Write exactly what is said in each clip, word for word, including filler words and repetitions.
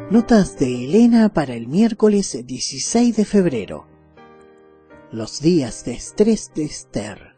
Notas de Elena para el miércoles dieciséis de febrero. Los días de estrés de Esther.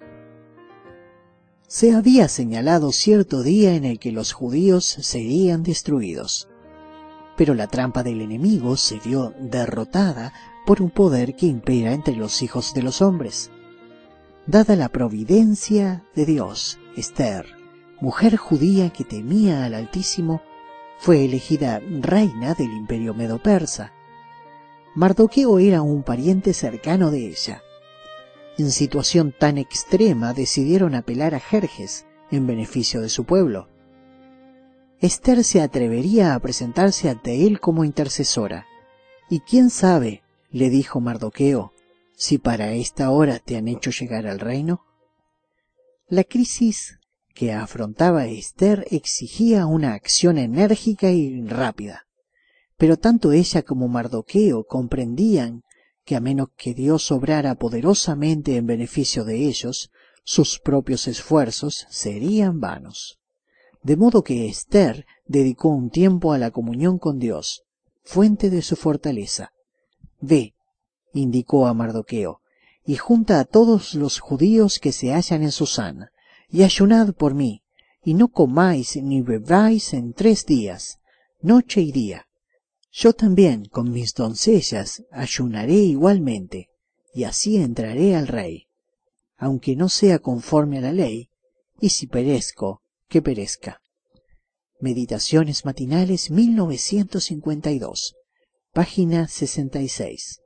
Se había señalado cierto día en el que los judíos serían destruidos, pero la trampa del enemigo se vio derrotada por un poder que impera entre los hijos de los hombres. Dada la providencia de Dios, Esther, mujer judía que temía al Altísimo, fue elegida reina del imperio medo-persa. Mardoqueo era un pariente cercano de ella. En situación tan extrema decidieron apelar a Jerjes en beneficio de su pueblo. Esther se atrevería a presentarse ante él como intercesora. Y quién sabe, le dijo Mardoqueo, si para esta hora te han hecho llegar al reino. La crisis que afrontaba Esther exigía una acción enérgica y rápida, pero tanto ella como Mardoqueo comprendían que a menos que Dios obrara poderosamente en beneficio de ellos, sus propios esfuerzos serían vanos. De modo que Esther dedicó un tiempo a la comunión con Dios, fuente de su fortaleza. Ve, indicó a Mardoqueo, y junta a todos los judíos que se hallan en Susán, y ayunad por mí, y no comáis ni bebáis en tres días, noche y día. Yo también, con mis doncellas, ayunaré igualmente, y así entraré al rey, aunque no sea conforme a la ley, y si perezco, que perezca. Meditaciones matinales mil novecientos cincuenta y dos, página sesenta y seis.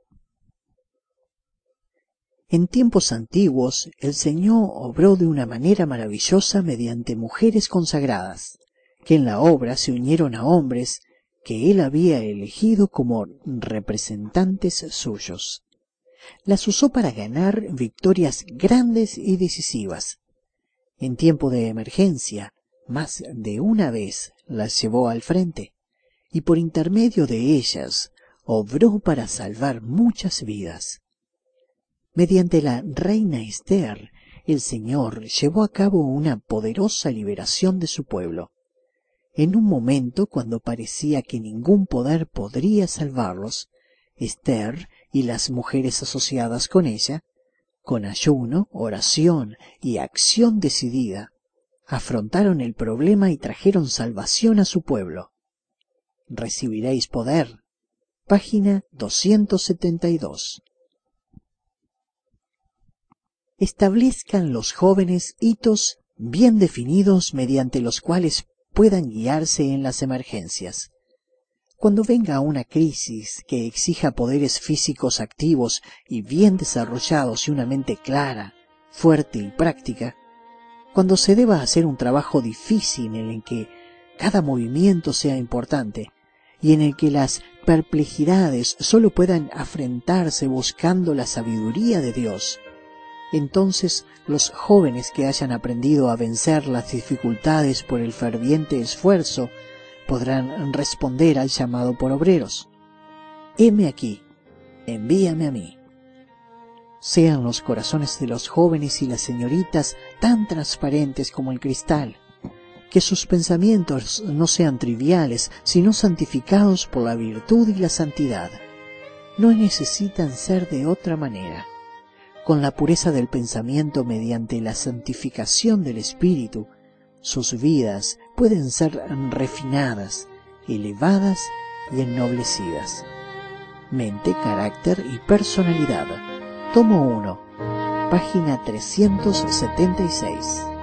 En tiempos antiguos, el Señor obró de una manera maravillosa mediante mujeres consagradas, que en la obra se unieron a hombres que Él había elegido como representantes suyos. Las usó para ganar victorias grandes y decisivas. En tiempo de emergencia, más de una vez las llevó al frente, y por intermedio de ellas obró para salvar muchas vidas. Mediante la reina Esther, el Señor llevó a cabo una poderosa liberación de su pueblo. En un momento cuando parecía que ningún poder podría salvarlos, Esther y las mujeres asociadas con ella, con ayuno, oración y acción decidida, afrontaron el problema y trajeron salvación a su pueblo. Recibiréis poder. Página doscientos setenta y dos. Establezcan los jóvenes hitos bien definidos mediante los cuales puedan guiarse en las emergencias. Cuando venga una crisis que exija poderes físicos activos y bien desarrollados y una mente clara, fuerte y práctica, cuando se deba hacer un trabajo difícil en el que cada movimiento sea importante y en el que las perplejidades solo puedan afrentarse buscando la sabiduría de Dios, entonces los jóvenes que hayan aprendido a vencer las dificultades por el ferviente esfuerzo podrán responder al llamado por obreros. Heme aquí, envíame a mí. Sean los corazones de los jóvenes y las señoritas tan transparentes como el cristal, que sus pensamientos no sean triviales, sino santificados por la virtud y la santidad. No necesitan ser de otra manera. Con la pureza del pensamiento mediante la santificación del espíritu, sus vidas pueden ser refinadas, elevadas y ennoblecidas. Mente, carácter y personalidad. Tomo uno, página trescientos setenta y seis.